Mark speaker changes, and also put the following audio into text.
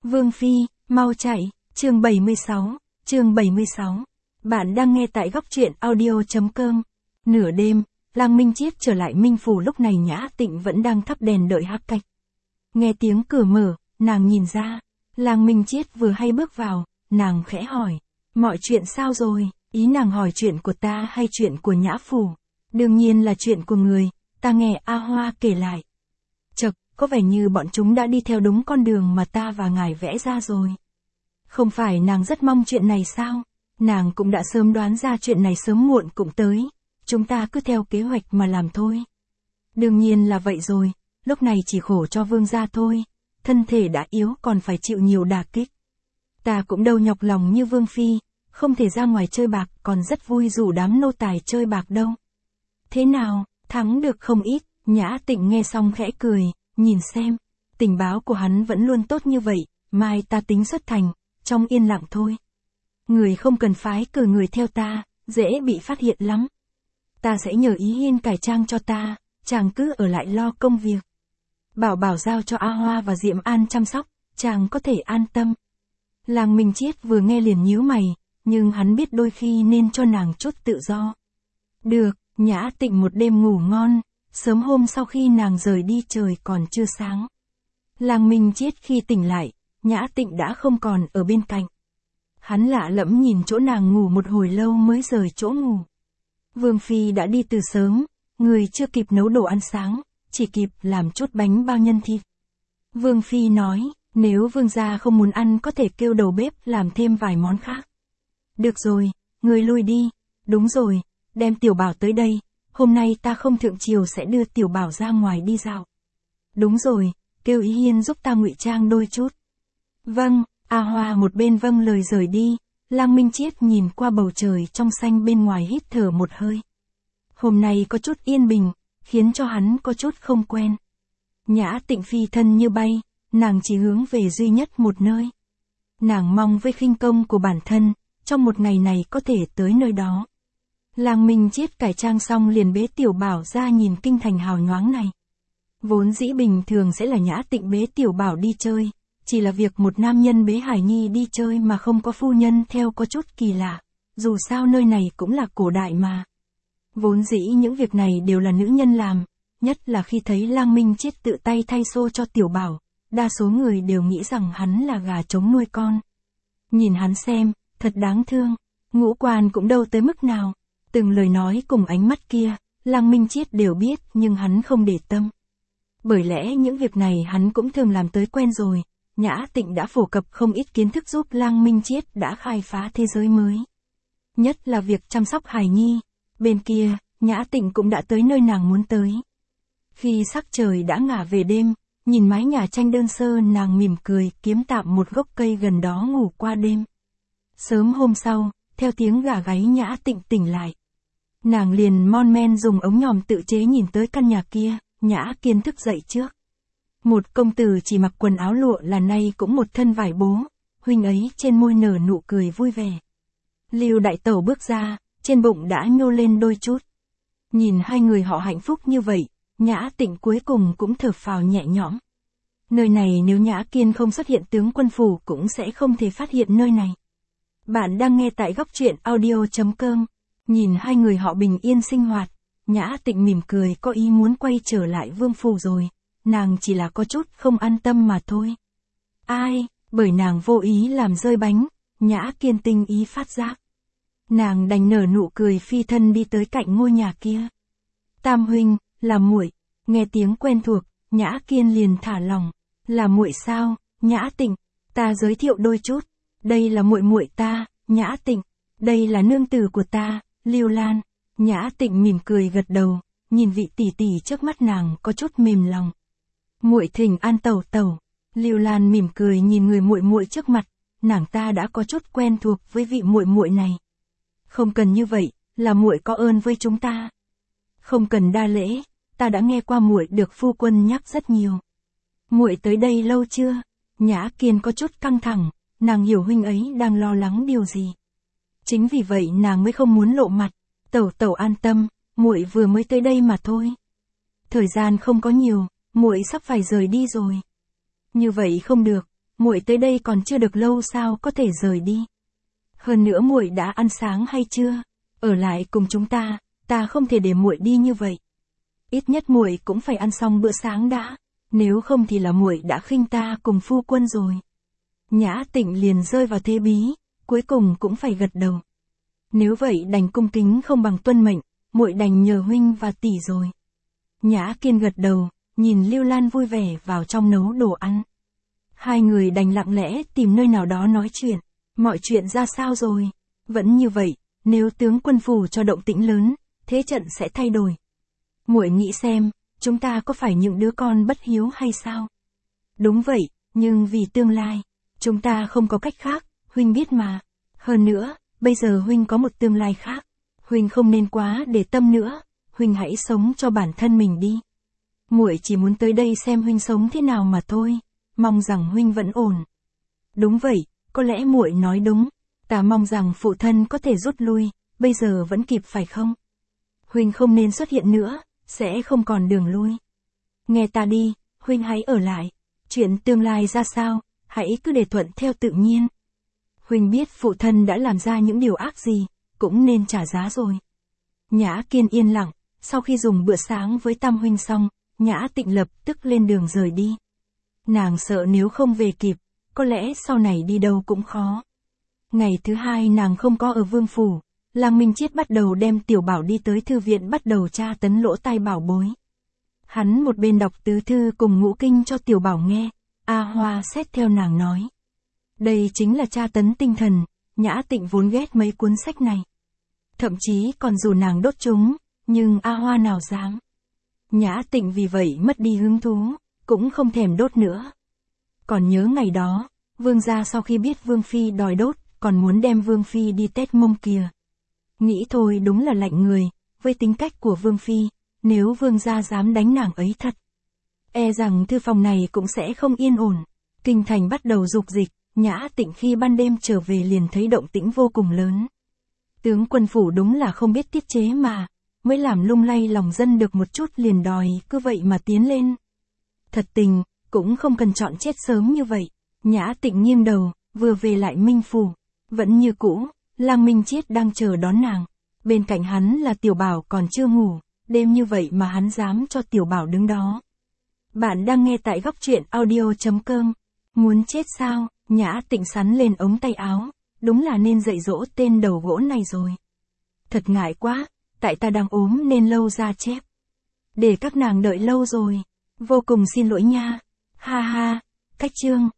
Speaker 1: Vương Phi, mau chạy, chương 76. Bạn đang nghe tại góc truyện audio.com. Nửa đêm, Lang Minh Chiết trở lại Minh Phủ, lúc này Nhã Tịnh vẫn đang thắp đèn đợi hắc cạch. Nghe tiếng cửa mở, nàng nhìn ra, Lang Minh Chiết vừa hay bước vào, nàng khẽ hỏi, mọi chuyện sao rồi? Ý nàng hỏi chuyện của ta hay chuyện của Nhã Phủ? Đương nhiên là chuyện của người, ta nghe A Hoa kể lại. Chậc, có vẻ như bọn chúng đã đi theo đúng con đường mà ta và ngài vẽ ra rồi. Không phải nàng rất mong chuyện này sao? Nàng cũng đã sớm đoán ra chuyện này sớm muộn cũng tới. Chúng ta cứ theo kế hoạch mà làm thôi. Đương nhiên là vậy rồi, lúc này chỉ khổ cho vương gia thôi. Thân thể đã yếu còn phải chịu nhiều đả kích. Ta cũng đâu nhọc lòng như Vương Phi, không thể ra ngoài chơi bạc, còn rất vui rủ đám nô tài chơi bạc đâu. Thế nào, thắng được không ít? Nhã Tịnh nghe xong khẽ cười, nhìn xem, tình báo của hắn vẫn luôn tốt như vậy, mai ta tính xuất thành, trong yên lặng thôi. Người không cần phái cử người theo ta, dễ bị phát hiện lắm. Ta sẽ nhờ Ý Hiên cải trang cho ta, chàng cứ ở lại lo công việc. Bảo giao cho A Hoa và Diệm An chăm sóc, chàng có thể an tâm. Lang Minh Chiết vừa nghe liền nhíu mày, nhưng hắn biết đôi khi nên cho nàng chút tự do. Được, Nhã Tịnh một đêm ngủ ngon, sớm hôm sau khi nàng rời đi trời còn chưa sáng. Lang Minh Chiết khi tỉnh lại, Nhã Tịnh đã không còn ở bên cạnh. Hắn lạ lẫm nhìn chỗ nàng ngủ một hồi lâu mới rời chỗ ngủ. Vương Phi đã đi từ sớm, người chưa kịp nấu đồ ăn sáng, chỉ kịp làm chút bánh bao nhân thịt. Vương Phi nói, nếu vương gia không muốn ăn có thể kêu đầu bếp làm thêm vài món khác. Được rồi, người lui đi. Đúng rồi, đem Tiểu Bảo tới đây, hôm nay ta không thượng triều sẽ đưa Tiểu Bảo ra ngoài đi dạo. Đúng rồi, kêu Ý Hiên giúp ta ngụy trang đôi chút. Vâng, A Hoa một bên vâng lời rời đi, Lang Minh Chiết nhìn qua bầu trời trong xanh bên ngoài hít thở một hơi. Hôm nay có chút yên bình, khiến cho hắn có chút không quen. Nhã Tịnh phi thân như bay, nàng chỉ hướng về duy nhất một nơi. Nàng mong với khinh công của bản thân, trong một ngày này có thể tới nơi đó. Lang Minh Chiết cải trang xong liền bế Tiểu Bảo ra nhìn kinh thành hào nhoáng này. Vốn dĩ bình thường sẽ là Nhã Tịnh bế Tiểu Bảo đi chơi, chỉ là việc một nam nhân bế Hải Nhi đi chơi mà không có phu nhân theo có chút kỳ lạ, dù sao nơi này cũng là cổ đại mà. Vốn dĩ những việc này đều là nữ nhân làm, nhất là khi thấy Lang Minh Chiết tự tay thay xô cho Tiểu Bảo, đa số người đều nghĩ rằng hắn là gà trống nuôi con. Nhìn hắn xem, thật đáng thương, ngũ quan cũng đâu tới mức nào, từng lời nói cùng ánh mắt kia, Lang Minh Chiết đều biết nhưng hắn không để tâm. Bởi lẽ những việc này hắn cũng thường làm tới quen rồi. Nhã Tịnh đã phổ cập không ít kiến thức giúp Lang Minh Chiết đã khai phá thế giới mới. Nhất là việc chăm sóc hài nhi. Bên kia, Nhã Tịnh cũng đã tới nơi nàng muốn tới. Khi sắc trời đã ngả về đêm, nhìn mái nhà tranh đơn sơ nàng mỉm cười kiếm tạm một gốc cây gần đó ngủ qua đêm. Sớm hôm sau, theo tiếng gà gáy Nhã Tịnh tỉnh lại. Nàng liền mon men dùng ống nhòm tự chế nhìn tới căn nhà kia, Nhã Kiên thức dậy trước. Một công tử chỉ mặc quần áo lụa là nay cũng một thân vải bố, huynh ấy trên môi nở nụ cười vui vẻ. Lưu đại tẩu bước ra, trên bụng đã nhô lên đôi chút. Nhìn hai người họ hạnh phúc như vậy, Nhã Tịnh cuối cùng cũng thở phào nhẹ nhõm. Nơi này nếu Nhã Kiên không xuất hiện tướng quân phủ cũng sẽ không thể phát hiện nơi này. Bạn đang nghe tại góc truyện audio.com. Nhìn hai người họ bình yên sinh hoạt, Nhã Tịnh mỉm cười có ý muốn quay trở lại vương phủ rồi. Nàng chỉ là có chút không an tâm mà thôi. Ai, bởi nàng vô ý làm rơi bánh, Nhã Kiên tinh ý phát giác. Nàng đành nở nụ cười phi thân đi tới cạnh ngôi nhà kia. Tam huynh, là muội. Nghe tiếng quen thuộc, Nhã Kiên liền thả lòng. Là muội sao, Nhã Tịnh, ta giới thiệu đôi chút. Đây là muội muội ta, Nhã Tịnh. Đây là nương tử của ta, Lưu Lan. Nhã Tịnh mỉm cười gật đầu, nhìn vị tỷ tỷ trước mắt nàng có chút mềm lòng. Muội thỉnh an tẩu tẩu. Lưu Lan mỉm cười nhìn người muội muội trước mặt, nàng ta đã có chút quen thuộc với vị muội muội này. Không cần như vậy, là muội có ơn với chúng ta. Không cần đa lễ, ta đã nghe qua muội được phu quân nhắc rất nhiều. Muội tới đây lâu chưa? Nhã Kiên có chút căng thẳng, nàng hiểu huynh ấy đang lo lắng điều gì. Chính vì vậy nàng mới không muốn lộ mặt. Tẩu tẩu an tâm, muội vừa mới tới đây mà thôi. Thời gian không có nhiều, muội sắp phải rời đi rồi. Như vậy không được, muội tới đây còn chưa được lâu sao có thể rời đi. Hơn nữa muội đã ăn sáng hay chưa? Ở lại cùng chúng ta không thể để muội đi như vậy. Ít nhất muội cũng phải ăn xong bữa sáng đã, nếu không thì là muội đã khinh ta cùng phu quân rồi. Nhã Tịnh liền rơi vào thế bí, cuối cùng cũng phải gật đầu. Nếu vậy đành cung kính không bằng tuân mệnh, muội đành nhờ huynh và tỷ rồi. Nhã Kiên gật đầu, nhìn Lưu Lan vui vẻ vào trong nấu đồ ăn. Hai người đành lặng lẽ tìm nơi nào đó nói chuyện. Mọi chuyện ra sao rồi? Vẫn như vậy, nếu tướng quân phủ cho động tĩnh lớn, thế trận sẽ thay đổi. Muội nghĩ xem, chúng ta có phải những đứa con bất hiếu hay sao? Đúng vậy, nhưng vì tương lai, chúng ta không có cách khác, huynh biết mà. Hơn nữa, bây giờ huynh có một tương lai khác. Huynh không nên quá để tâm nữa, huynh hãy sống cho bản thân mình đi. Muội chỉ muốn tới đây xem huynh sống thế nào mà thôi, mong rằng huynh vẫn ổn. Đúng vậy, có lẽ muội nói đúng, ta mong rằng phụ thân có thể rút lui, bây giờ vẫn kịp phải không? Huynh không nên xuất hiện nữa, sẽ không còn đường lui. Nghe ta đi, huynh hãy ở lại, chuyện tương lai ra sao, hãy cứ để thuận theo tự nhiên. Huynh biết phụ thân đã làm ra những điều ác gì, cũng nên trả giá rồi. Nhã Kiên yên lặng, sau khi dùng bữa sáng với Tam huynh xong, Nhã Tịnh lập tức lên đường rời đi. Nàng sợ nếu không về kịp, có lẽ sau này đi đâu cũng khó. Ngày thứ hai nàng không có ở vương phủ, Lăng Minh Chiết bắt đầu đem Tiểu Bảo đi tới thư viện bắt đầu tra tấn lỗ tai Bảo bối. Hắn một bên đọc tứ thư cùng ngũ kinh cho Tiểu Bảo nghe, A Hoa xét theo nàng nói. Đây chính là tra tấn tinh thần, Nhã Tịnh vốn ghét mấy cuốn sách này. Thậm chí còn dù nàng đốt chúng, nhưng A Hoa nào dám. Nhã Tịnh vì vậy mất đi hứng thú, cũng không thèm đốt nữa. Còn nhớ ngày đó, vương gia sau khi biết vương phi đòi đốt, còn muốn đem vương phi đi tét mông kìa. Nghĩ thôi đúng là lạnh người, với tính cách của vương phi, nếu vương gia dám đánh nàng ấy thật. E rằng thư phòng này cũng sẽ không yên ổn. Kinh thành bắt đầu dục dịch, Nhã Tịnh khi ban đêm trở về liền thấy động tĩnh vô cùng lớn. Tướng quân phủ đúng là không biết tiết chế mà, mới làm lung lay lòng dân được một chút liền đòi cứ vậy mà tiến lên. Thật tình, cũng không cần chọn chết sớm như vậy. Nhã Tịnh nghiêng đầu, vừa về lại Minh phủ, vẫn như cũ, Lăng Minh Chiết đang chờ đón nàng. Bên cạnh hắn là Tiểu Bảo còn chưa ngủ, đêm như vậy mà hắn dám cho Tiểu Bảo đứng đó. Bạn đang nghe tại góc truyện audio.com. Muốn chết sao? Nhã Tịnh sắn lên ống tay áo, đúng là nên dạy dỗ tên đầu gỗ này rồi. Thật ngại quá, tại ta đang ốm nên lâu ra chép. Để các nàng đợi lâu rồi, vô cùng xin lỗi nha. Ha ha, cách chương.